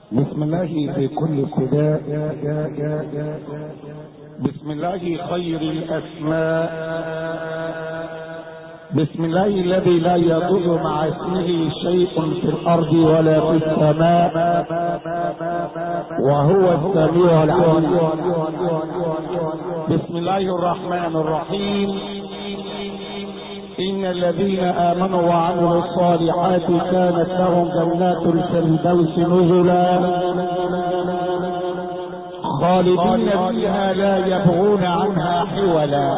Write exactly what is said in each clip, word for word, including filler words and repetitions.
بسم الله في كل ابتداء، بسم الله خير الاسماء، بسم الله الذي لا يضر مع اسمه شيء في الارض ولا في السماء، وهو السميع العليم. بسم الله الرحمن الرحيم. إن الذين آمنوا وعملوا الصالحات كانت لهم جنات الفردوس نزلا خالدين فيها لا يبغون عنها حولا.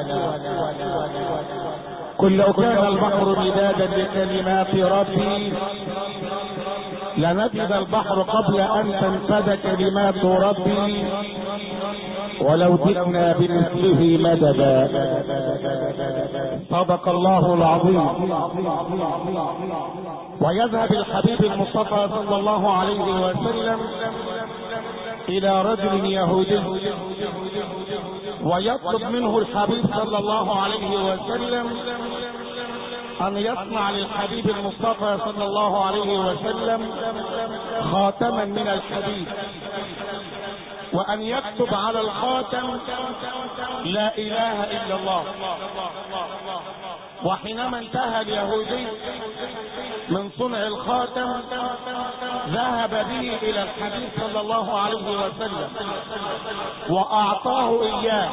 قل لو كان البحر مدادا لكلمات ربي لنفد البحر قبل أن تنفد كلمات ربي ولو جئنا بمثله مددا. صدق الله العظيم. ويذهب الحبيب المصطفى صلى الله عليه وسلم الى رجل يهودي ويطلب منه الحبيب صلى الله عليه وسلم ان يصنع للحبيب المصطفى صلى الله عليه وسلم خاتما من الحديد، وان يكتب على الخاتم لا اله الا الله. وحينما انتهى اليهودي من صنع الخاتم ذهب به الى الحبيب صلى الله عليه وسلم واعطاه اياه،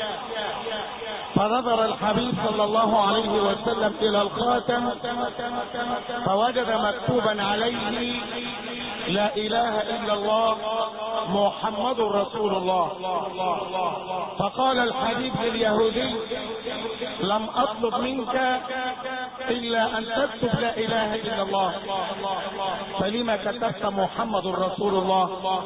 فنظر الحبيب صلى الله عليه وسلم الى الخاتم فوجد مكتوبا عليه لا اله الا الله محمد رسول الله. فقال الحبيب لليهودي لم اطلب منك الا ان تكتب لا اله الا الله، فلما كتبت محمد رسول الله؟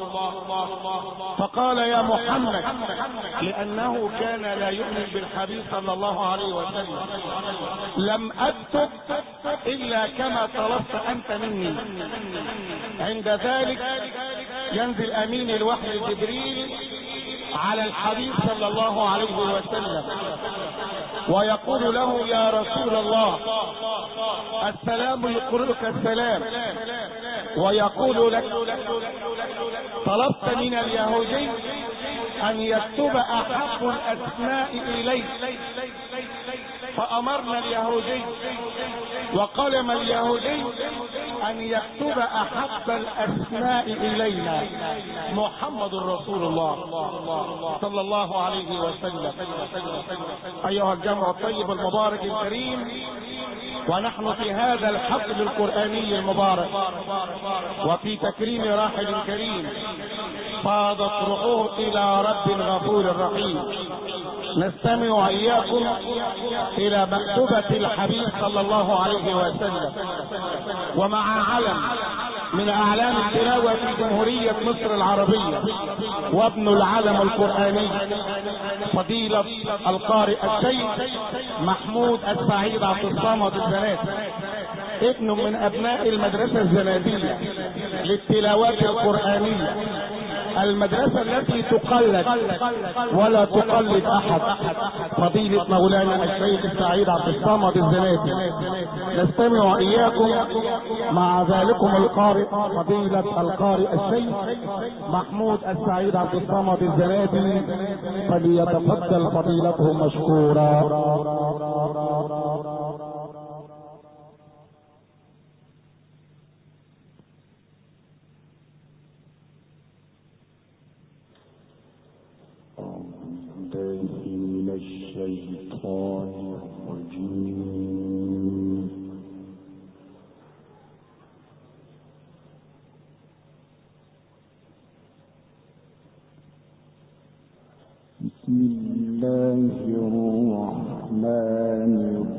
فقال يا محمد لانه كان لا يؤمن بالحبيب صلى الله عليه وسلم لم اكتب الا كما طلبت انت مني. عند ذلك ينزل امين الوحي جبريل على الحبيب صلى الله عليه وسلم ويقول له يا رسول الله السلام يقرئك السلام، ويقول لك طلبت من اليهودي ان يكتب احب الاسماء اليك، فامرنا اليهودي وقلم اليهودي ان يكتب احب الاسماء الينا محمد رسول الله صلى الله عليه وسلم. ايها الجمع الطيب المبارك الكريم، ونحن في هذا الحفل القرآني المبارك وفي تكريم راحل كريم فاضت روحه الى رب غفور رحيم. نستمع اياكم الى مكتوبة الحبيب صلى الله عليه وسلم ومع علم من اعلام التلاوة في جمهورية مصر العربية وابن العلم القرآني فضيلة القارئ الشيخ محمود السعيد عبد الصمد الزناتي، ابن من ابناء المدرسة الزناتية للتلاوات القرآنية، المدرسة التي تقلد ولا تقلد احد، فضيلة مولانا الشيخ السعيد عبد الصمد الزناتي. نستمع اياكم مع ذلكم القارئ فضيلة القارئ الشيخ محمود السعيد عبد الصمد الزناتي، فليتفضل فضيلته مشكورا. من الشيطان الرجيم. بسم الله الرحمن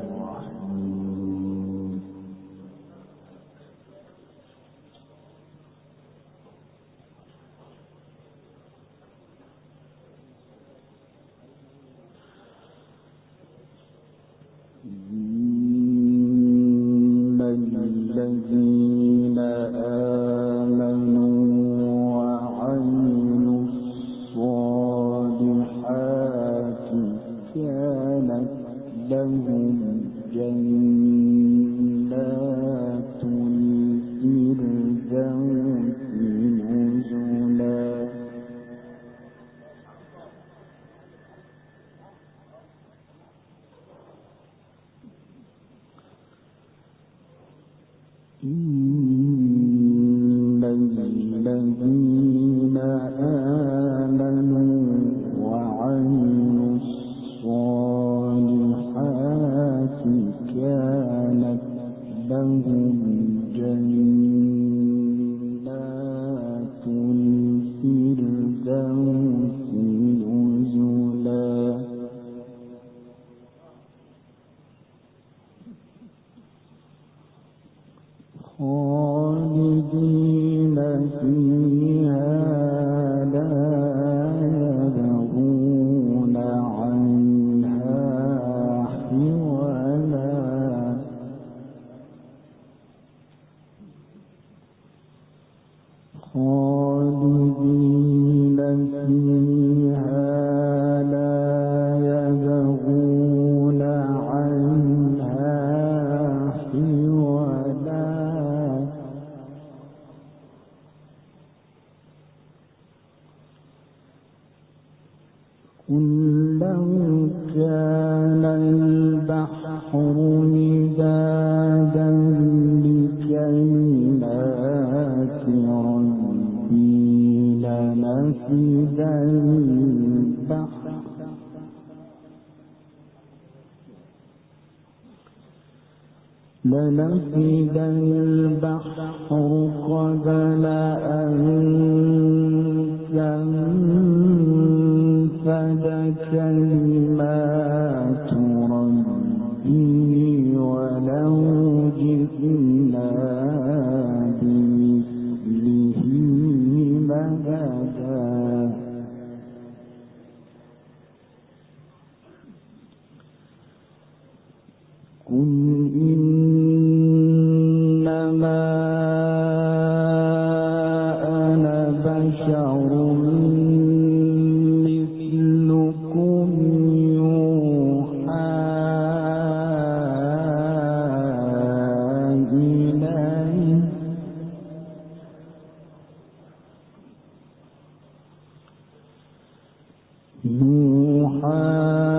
الرحيم. إن الذين آمنوا وعملوا الصالحات إن الذين آمنوا وعملوا الصالحات كانت لهم جنات الفردوس نزلا خالدين فيها لا يبغون عنها حولا خالدين فيها لا يبغون عنها حولا قل لو كان البحر مدادا لكلمات ربي لنفد البحر لنفد البحر قبل أن تنفد كلمات ربي ولو جئنا بمثله مددا قل إنما أنا بشر مثلكم يوحى إلي يوحى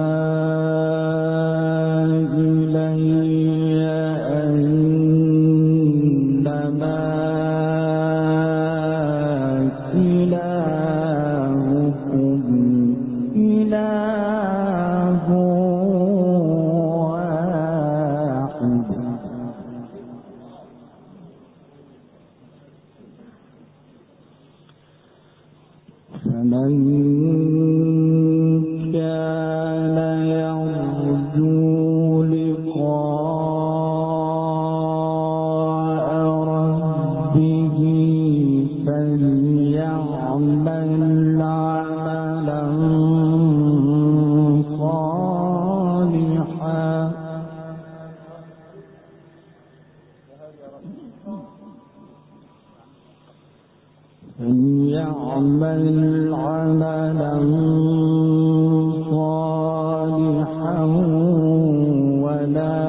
فمن كان يرجو لقاء ربه فليعمل عملا صالحا فليعمل عملا صالحا ولا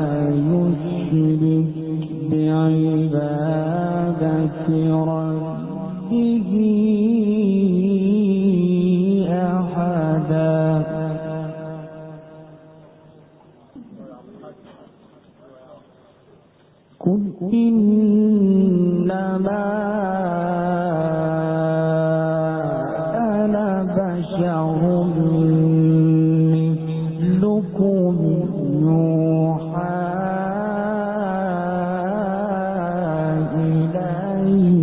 يشرك بعبادة ربه أحدا قل إنما أنا بشر مثلكم يوحى إلي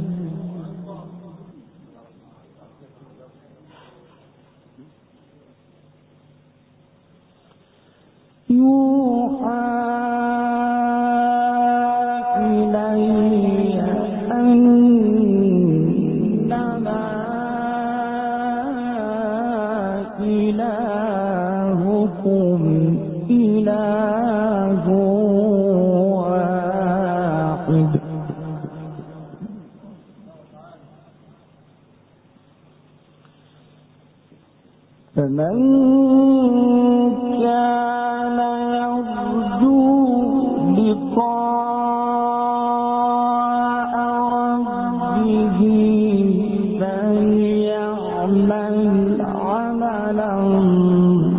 يوحى إلي أنما إلهكم إله واحد فمن كان يرجو لقاء ربه فليعمل عملا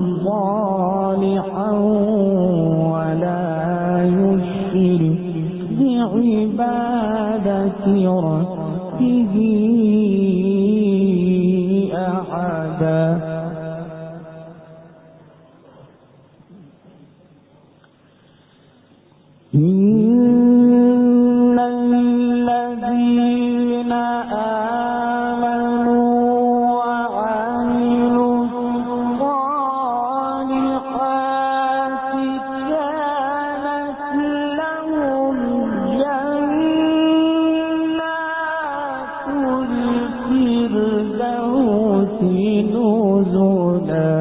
صالحا ولا يشرك بعبادة ربه أحدا إن الذين آمنوا وعملوا الصالحات كانت لهم جنات الفردوس نزلا.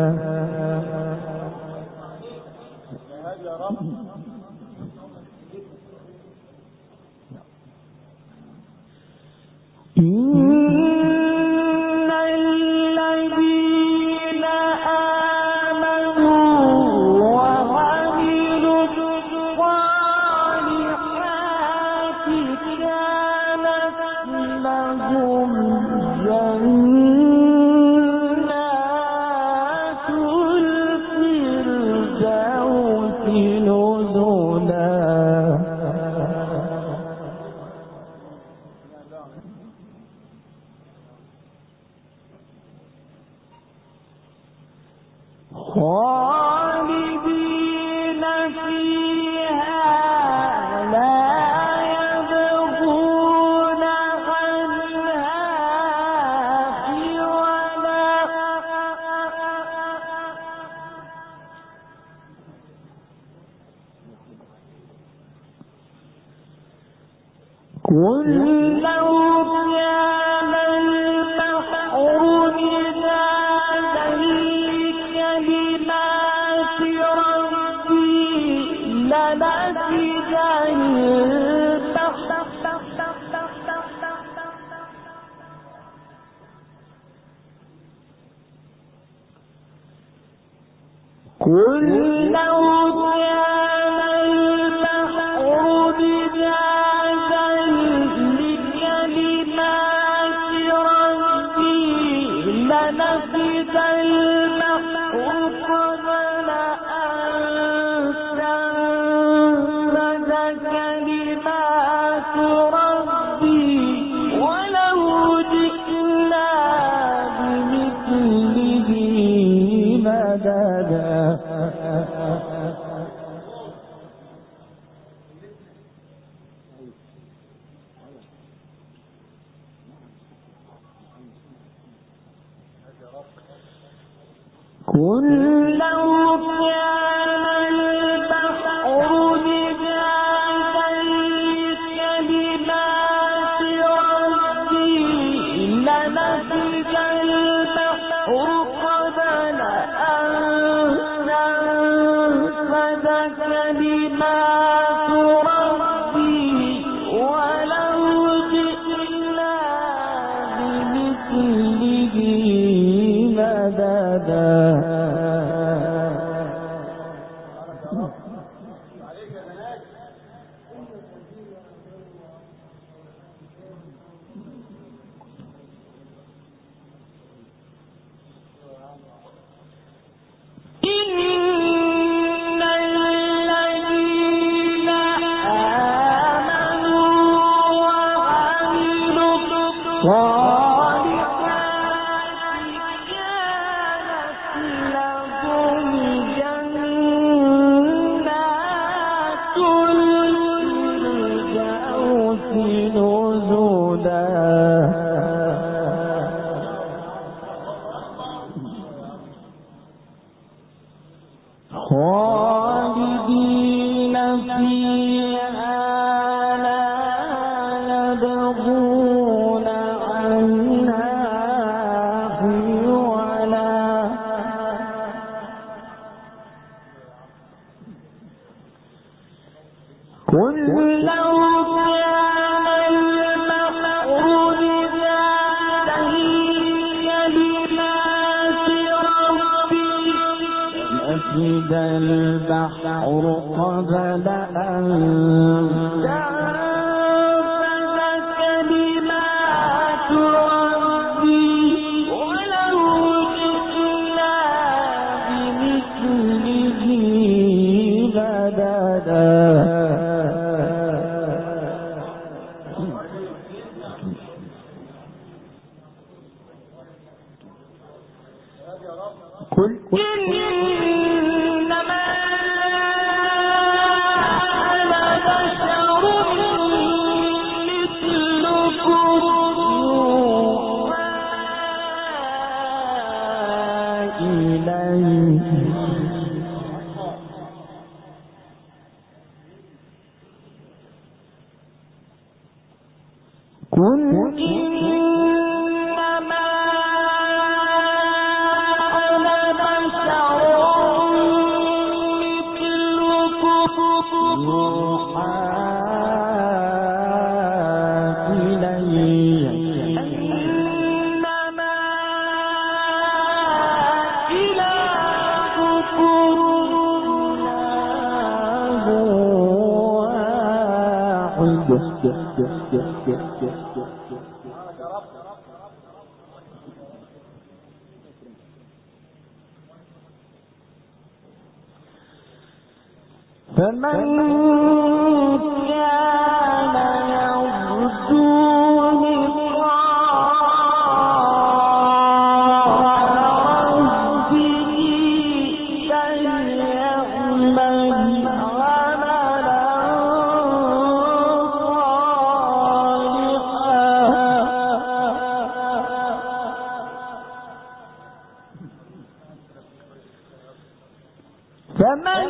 إن الذين آمنوا وعملوا الصالحات كانت لهم جنات الفردوس نزلا. خالدين فيها لا يبغون عنها حولا. قل لو كان البحر مدادا لكلمات ربي لنفد البحر قل لو كان البحر مدادا لكلمات ربي لنفد البحر قبل أن تنفد كلمات ربي ولو جئنا بمثله مددا. قل لو كان البحر مدادا لكلمات ربي لنفد البحر قبل أن تنفد كلمات ربي ولو جئنا بمثله مددا. إن الذين آمنوا وعملوا الصالحات كانت لهم جنات الفردوس نزلا. خالدين فيها لا يبغون عنها فمن كان يرجو لقاء ربه فليعمل عملا صالحا فمن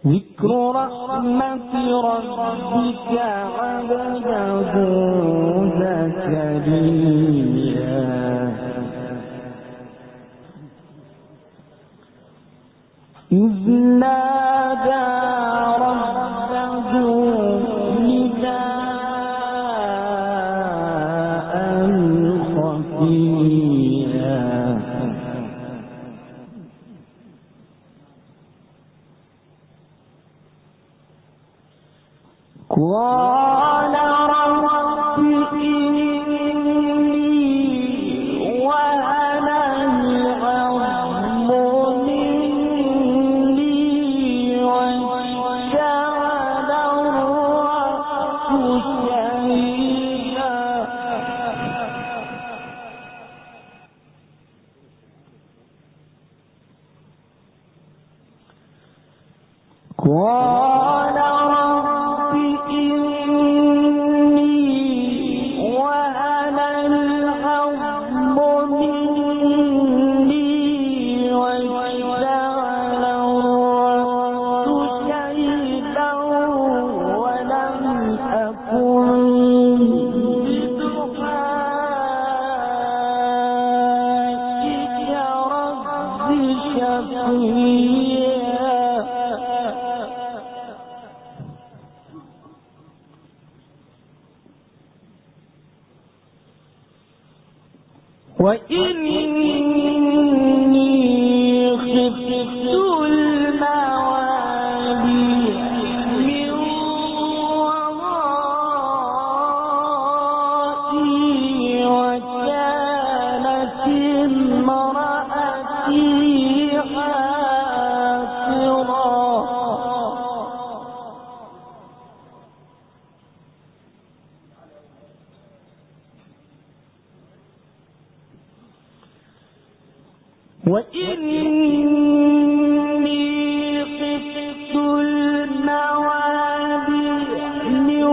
ذكر رحمة ربك عبده زكريا إذ نادى ربه نداء خفيا قال رب إني وهن العظم مني واشتعل الرأس شيبا قال رب إني وهن العظم مني واشتعل الرأس شيبا ولم أكن بدعائك رب شقيا وإني خفت الموالي من ورائي وكانت امرأتي عاقرا وإني خفت الموالي من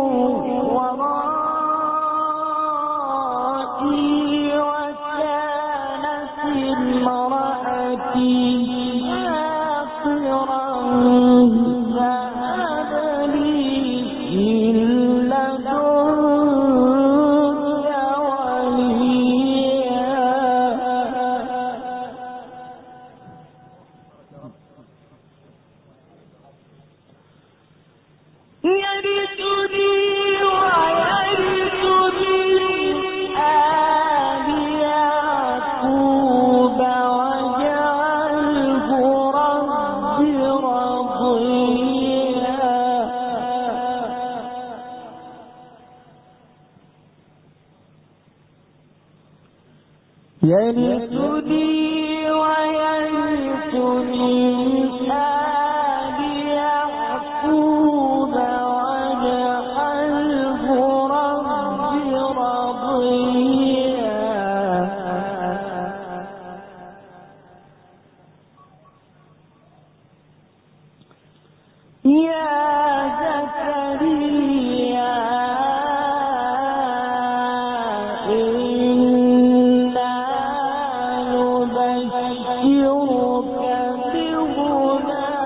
ورائي وكانت امرأتي عاقرا فهب لي من لدنك وليا يرثني ويرث من آل يعقوب واجعله رب رضيا يرثني ويرث من آل يعقوب واجعله رب رضيا يا زكريا إنا نبشرك بغلام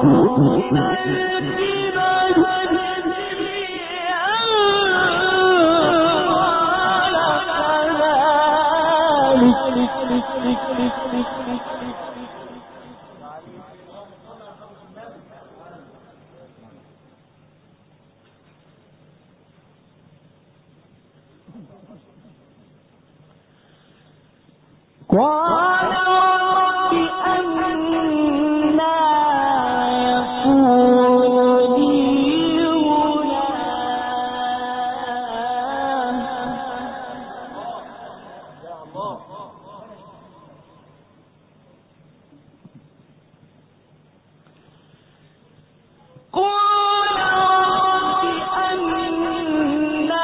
قال رب أنى يكون لي غلام قال رب أنى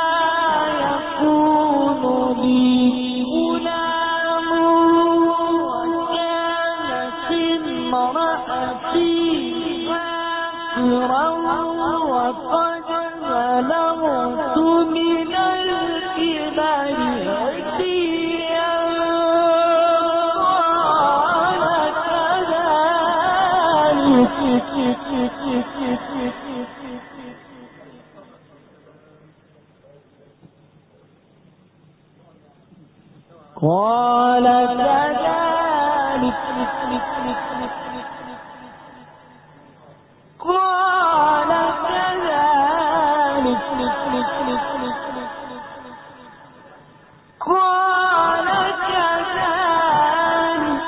يكون لي غلام وكانت امرأتي عاقرا وقد بلغت من الكبر عتيا قال كذلك قال كذلك قال كذلك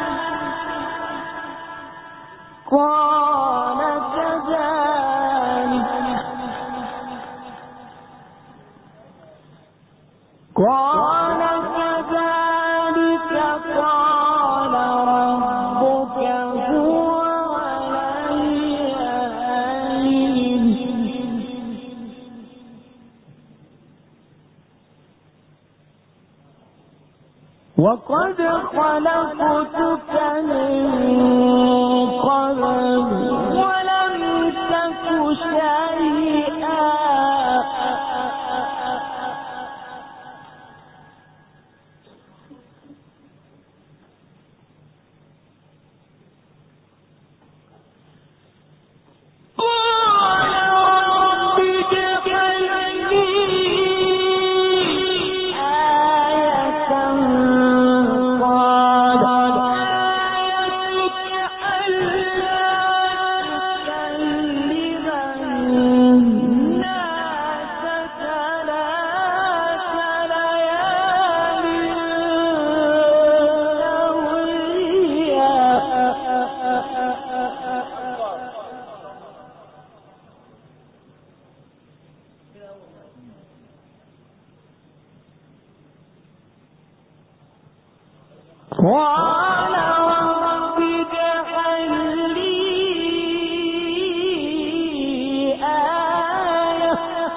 قال كذلك قال كذلك قال ربك هو علي هين وقد خلقتك من قبل ولم تك شيئا قال رب اجعل لي آية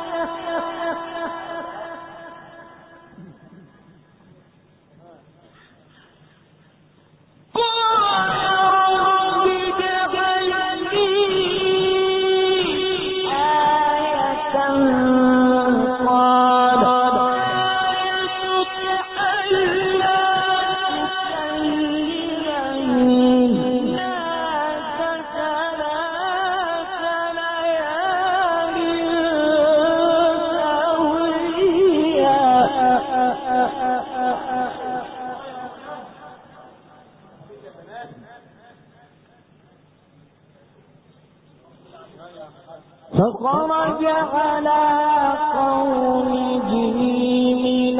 قال رب اجعل لي آية قال آيتك ألا فخرج على قومه من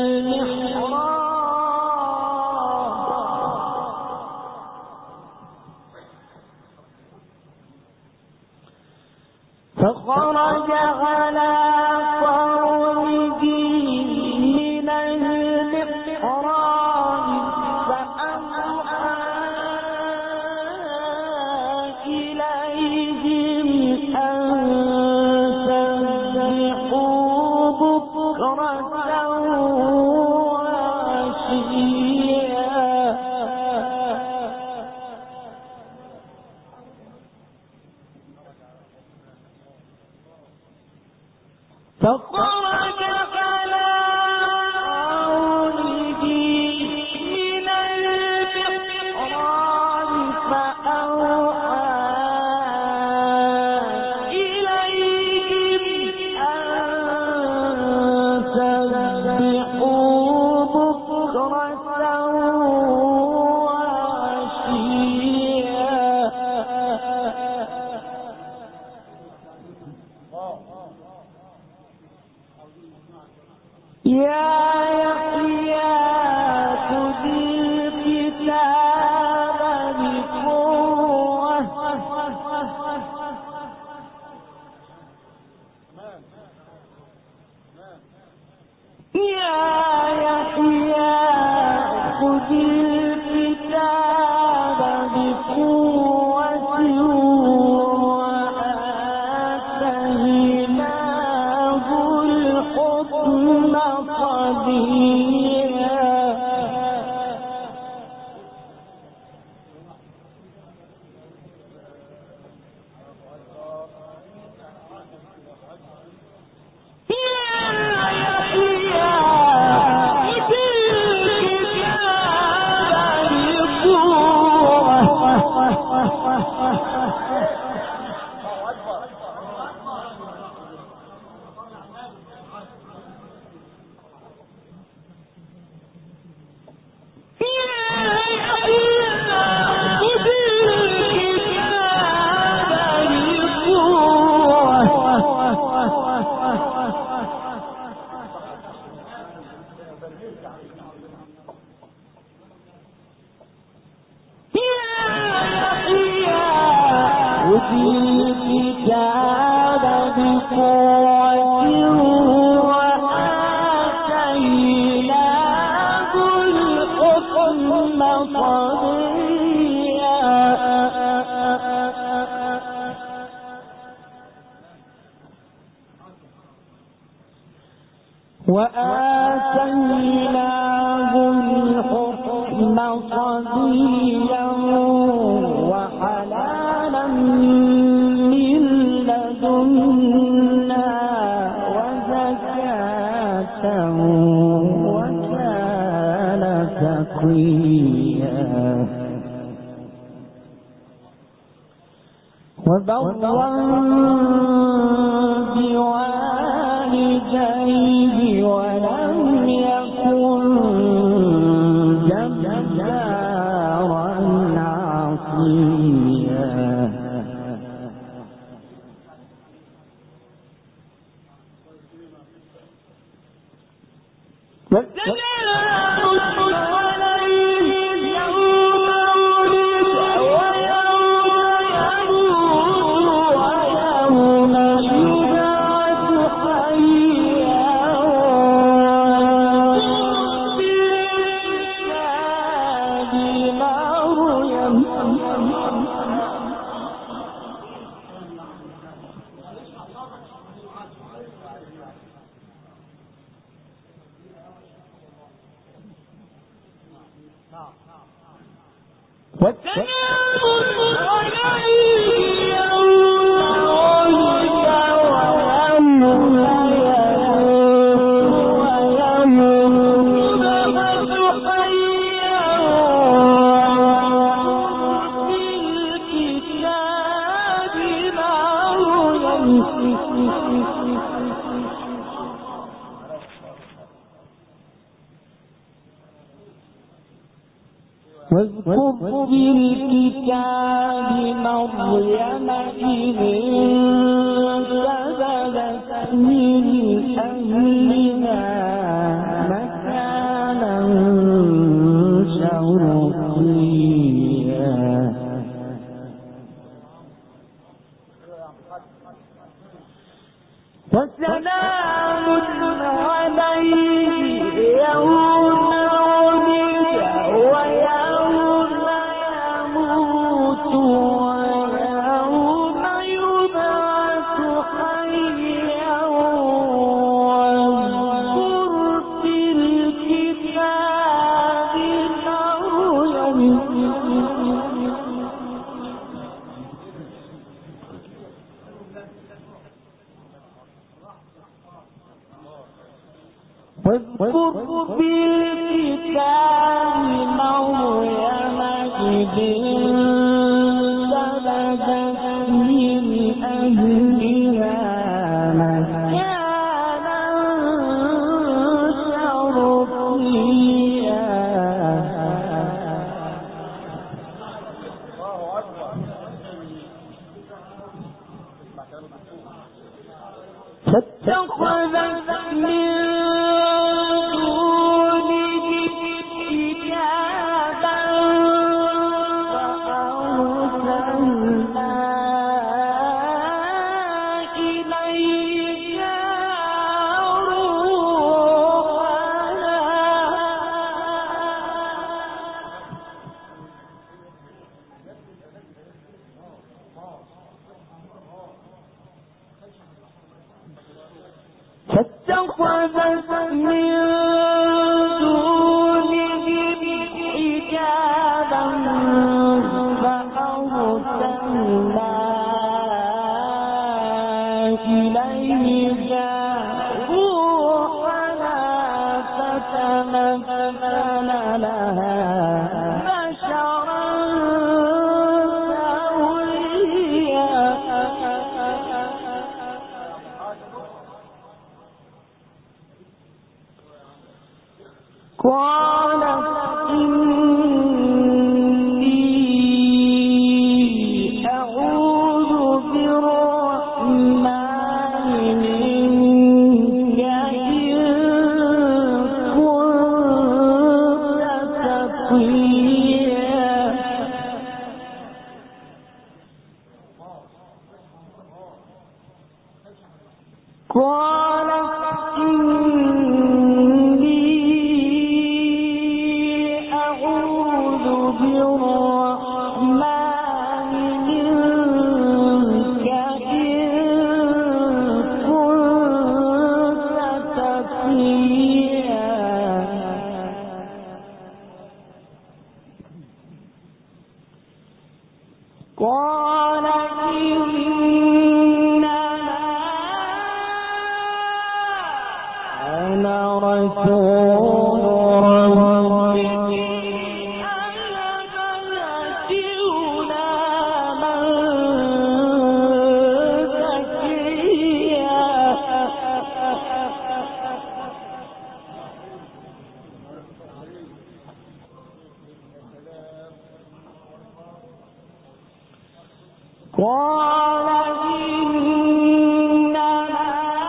المحراب فخرج على قومه من المحراب فأوحى إليهم أن سبحوا بكرة وعشيا فخرج على قومه من المحراب فأوحى وآتيناه الحكم صبيا وحلالا من لدنا وزكاة وكان تقيا وبرا بوالديه ولم يكن جبارا عصيا واذكر في الكتاب مريم إذ انتبذت من أهلها مكانا شرقيا وسلام عليه يوم واذكر في الكتاب مريم إذ انتبذت من أهلها مكانا شرقيا فاتخذت من فاتخذت من دونهم حجابا فأرسلنا إليها روحنا فتمثل لها بشرا سويا قالت إني أعوذ بالرحمن منك إن كنت تقيا قالت بالرحمن منك إن كنت تقيا قال إنما أنا رسول ربك قال إنما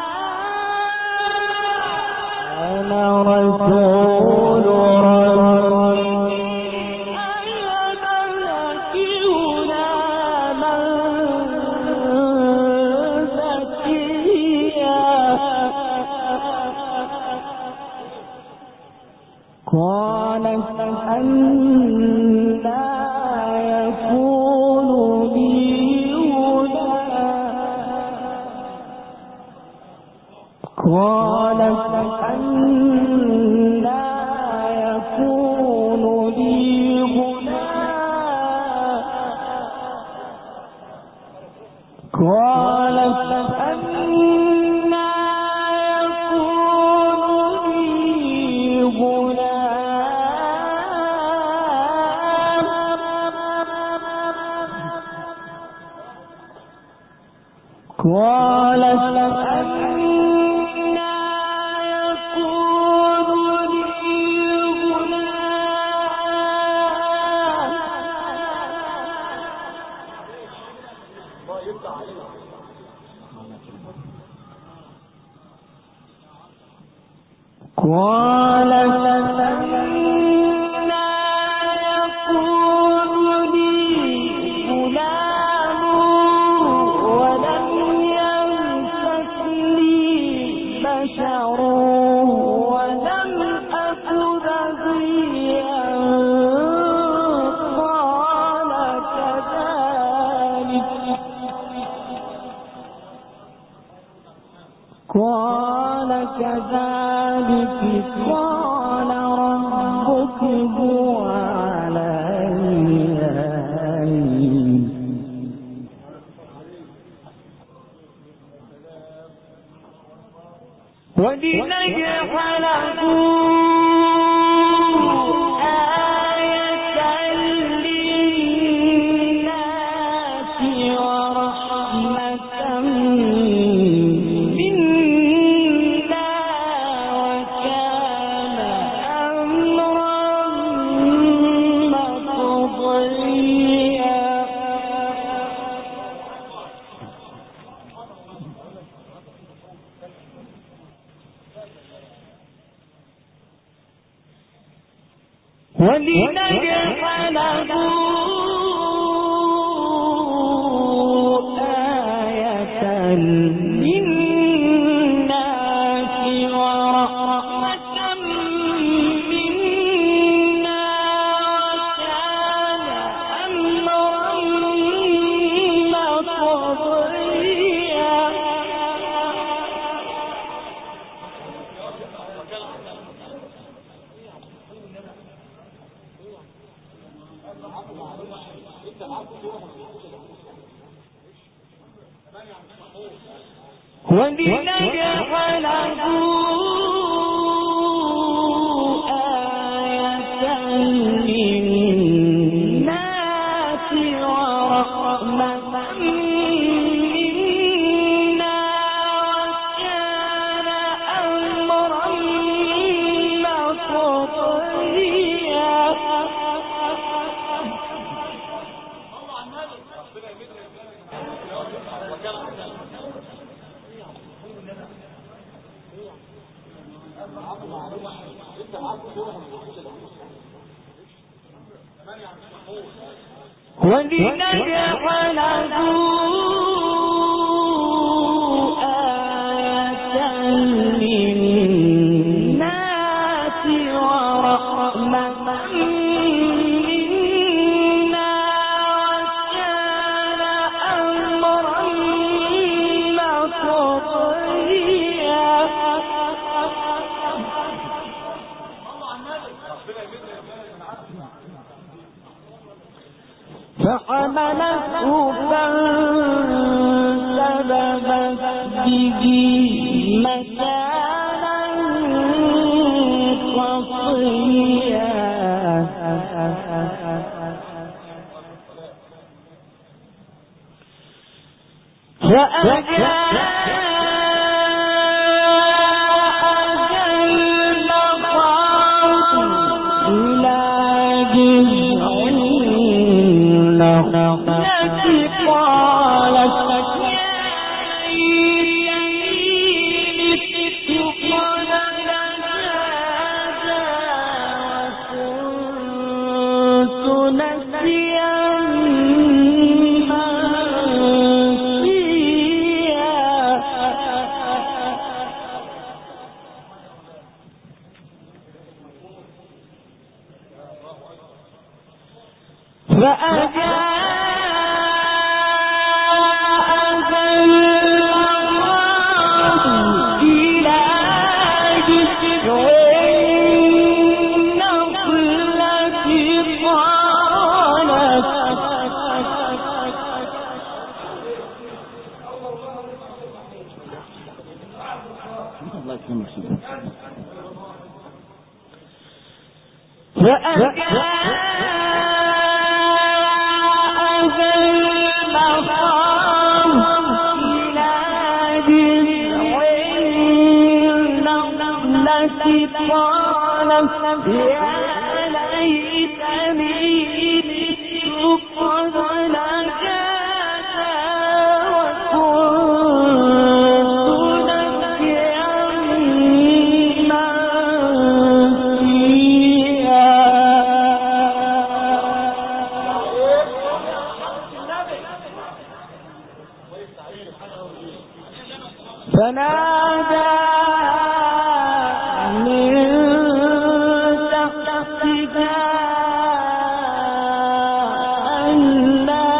أنا رسول ربك أهب لك غلاما زكيا قالت أنى يكون قالت أنى يكون لي غلام قالت أنى يكون لي غلام قالت قال أنى يكون لي غلام ولم يمسسني بشر ولم أك بغيا قال كذلك قال كذلك قال ربك هو علي هين ولنجعله آية للناس ورحمة ولنجعله آية للناس ورحمة منا وكان أمرا مقضيا ولنجعله آية للناس ورحمة منا وكان أمرا مقضيا. ولنجعله آية للناس ورحمة منا وكان أمرا مقضيا. فحملته فانتبذت به مكانا قصيا. التي قالت يا ليتني مت قبل هذا وكنت نسيا منسيا. فأجاب فنادى من تحتها ألا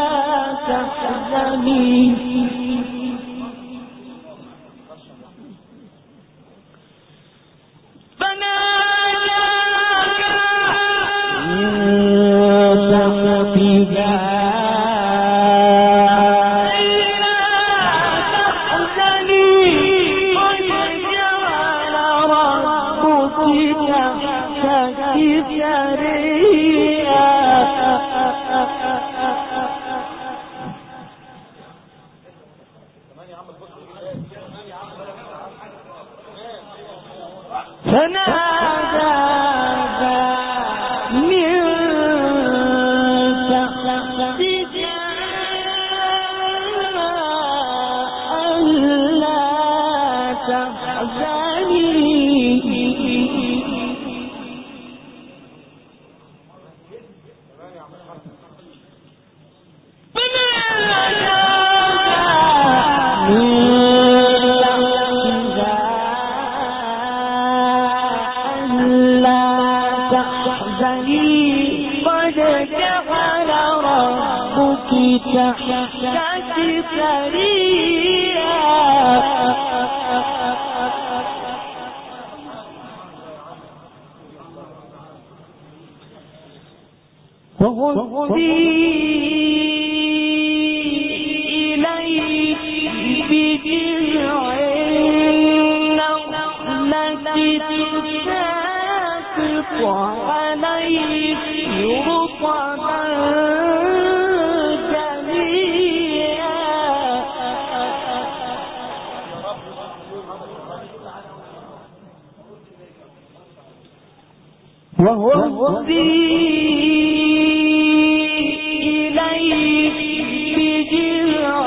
تحزني وهزي إليك بجذع النخلة تساقط عليك رطبا جنيا وهزي إليك بجذع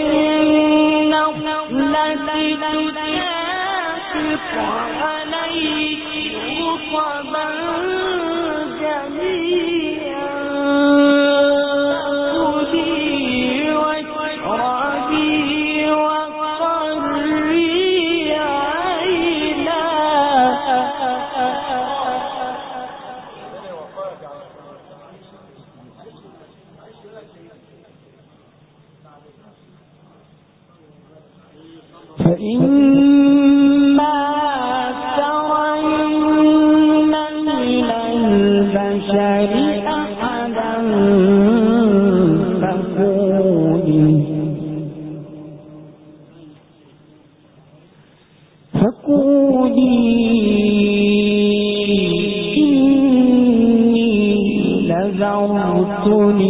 النخلة تساقط عليك رطبا جنيا كلي واشربي وقري عينا فإما ترين من البشر أحدا فقولي فقولي إني نذرت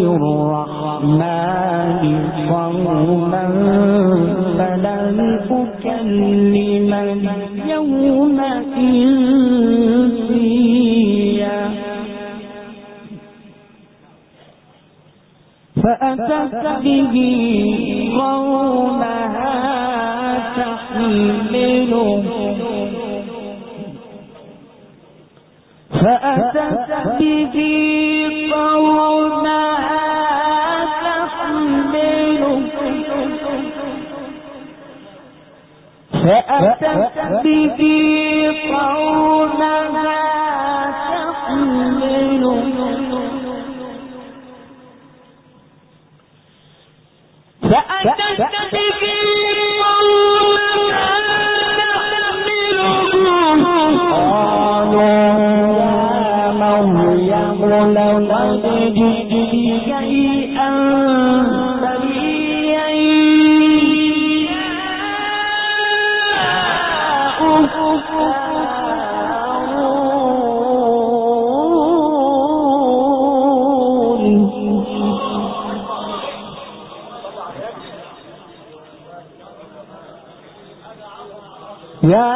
للرحمن صوما فلن أكلم اليوم إنسيا فأتت به قومها تحمله فأتت به قومها تحمله فأتت به قومها تحمله فأتت به قومها تحمله قالوا يا مريم لقد جئت شيئا فريا يا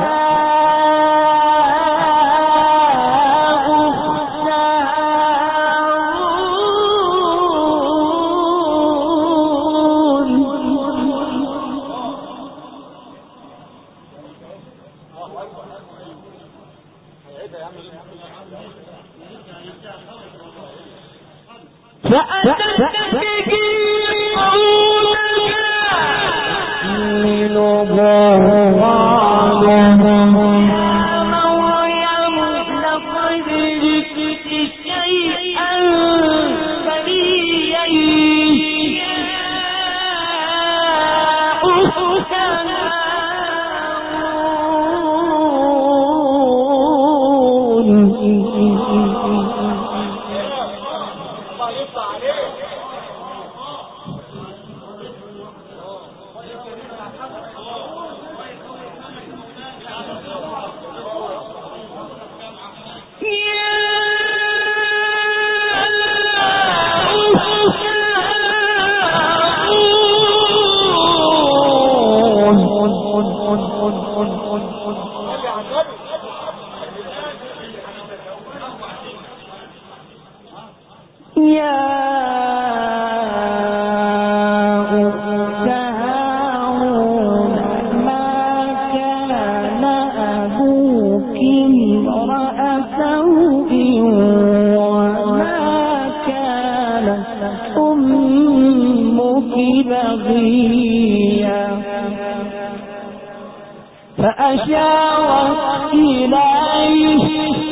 فأشارت إليه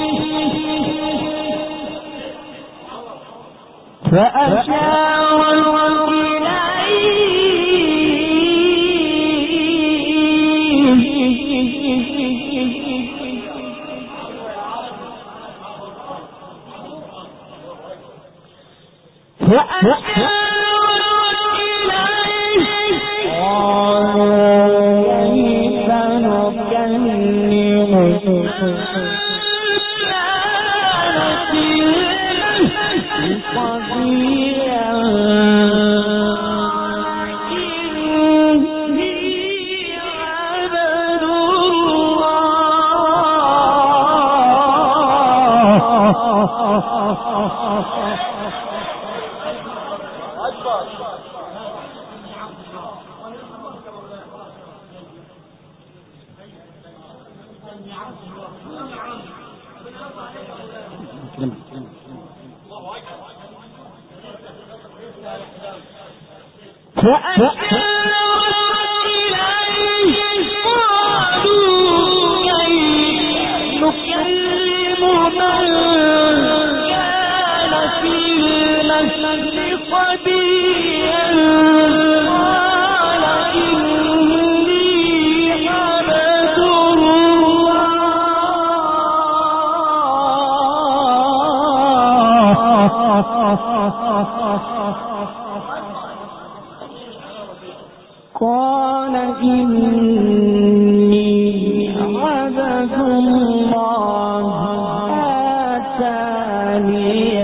فأشارت إليه قال إني عبد الله آتاني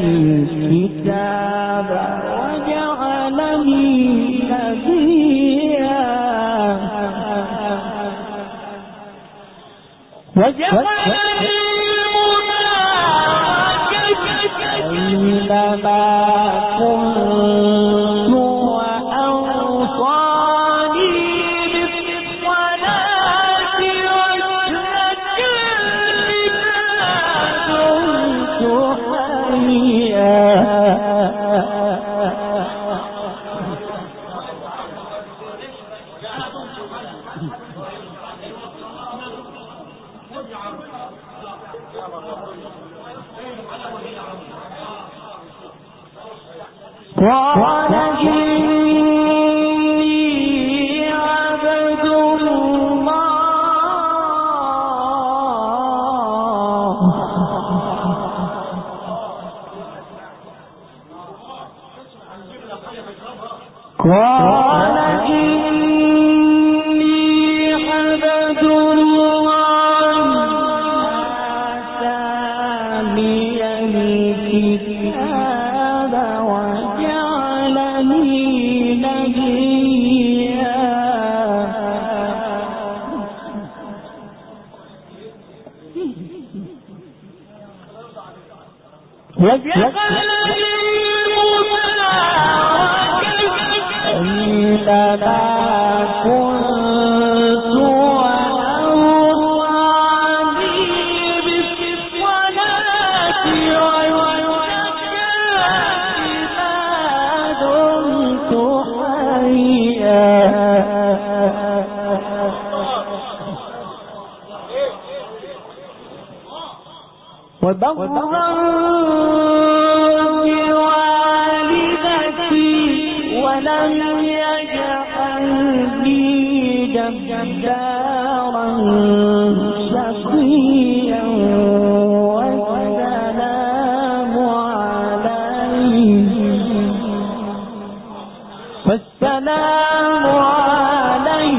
الكتاب وجعلني نبيا وجعلني مباركا أينما كنت وأوصاني بالصلاة والزكاة ما دمت حيا. قال إني عبد الله قال إني عبد الله آتاني الكتاب وجعلني نبيا وجعلني مباركا أينما كنت وأوصاني بالصلاة والزكاة ما دمت حيا. وبرا بوالدتي ولم يجعلني جبارا شقيا والسلام عليه والسلام عليه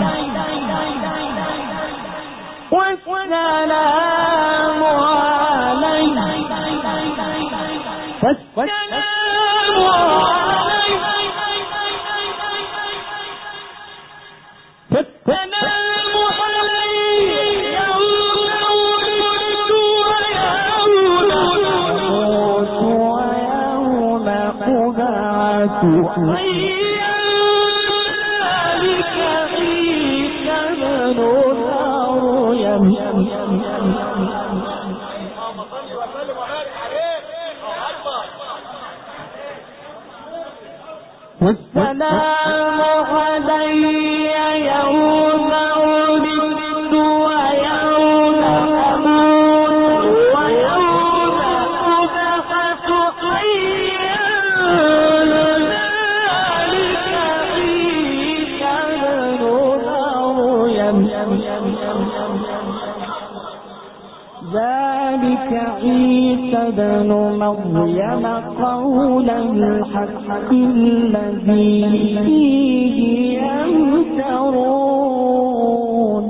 والسلام عليه والسلام عليه والسلام عليه يوم ولدت ويوم أموت ويوم أبعث حيا. ذلك عيسى ابن مريم والسلام علي يوم ولدت ويوم أموت ويوم أبعث حيا. ذلك عيسى ابن مريم ذلك عيسى ابن مريم قول الحق الذي فيه يمترون.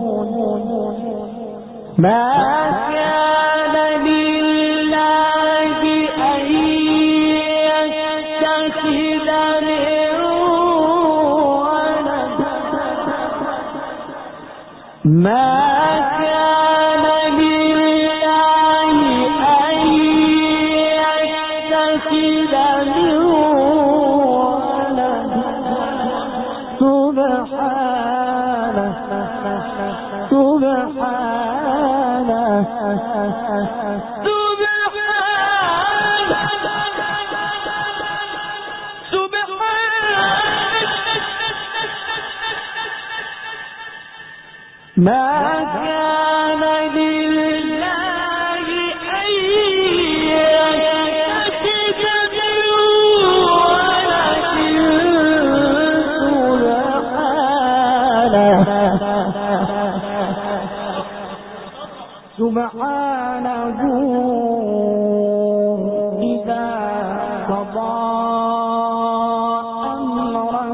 ما كان لله أن يتخذ من ولد ما كان لله أن يتخذ من ولد سبحانه سبحانه سبحانه ما كان لله أن يتخذ سبحانه إذا قضى أمرا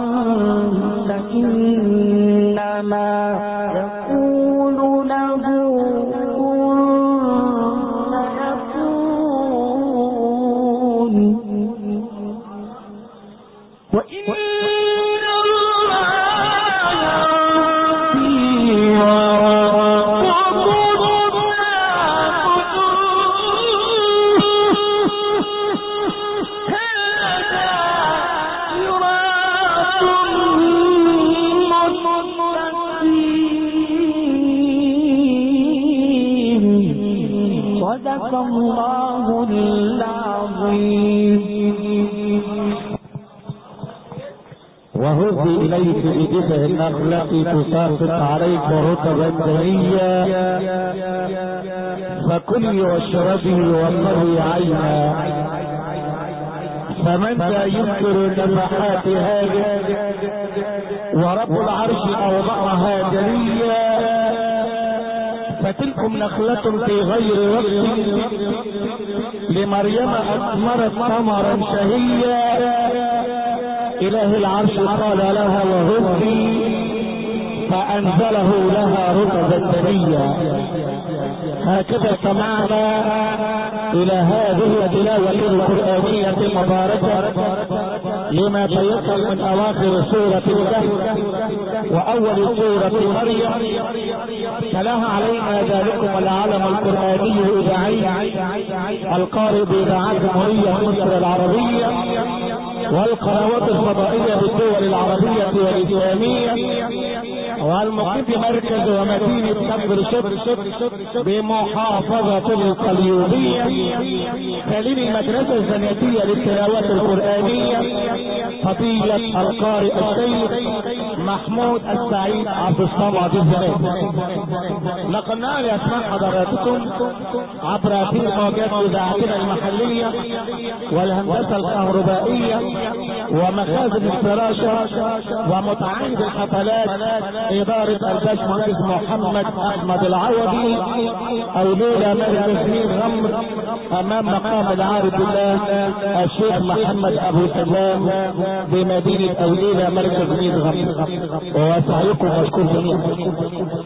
فإنما يقول له كن فيكون وإن صدق الله العظيم. وهزي إليك بجذع الأخلاق تساقط عليك رطبا دنيا فكلي واشربي وقري عينا فمن لا ينكر نفحات هذه ورب العرش أوضعها جليا فتلكم نخلة في غير وقت لمريم أثمرت ثمرا شهيا إله العرش قال لها وهزي فأنزله لها رطبا دنيا. هكذا استمعنا إلى هذه التلاوة القرآنية المباركة لما تيسر من أواخر سورة الكهف وأول سورة مريم. تلاها علينا ذلكم العلم القرآني الإذاعي القارئ بإذاعات جمهورية مصر العربية والقنوات الفضائية بالدول العربية والإسلامية والمقيم بمركز ومدينة كفر شبر بمحافظة القليوبية تعليم المدرسة الزناتية للتلاوات القرآنية فضيلة القارئ السيد محمود السعيد عبد الصمد الزناتي. نقلنا لأسماء حضراتكم عبر هذه الموجات إذاعتنا المحلية والهندسة الكهربائية ومخازن الفراشة ومتعايد الحفلات إدارة الباشمهندس محمد أحمد العوضي أو ليلة مركز مين غمر أمام مقام العارف بالله الشيخ محمد أبو سلام بمدينة أو ليلة مركز مين غمر. وسعيكم مشكور جميعا.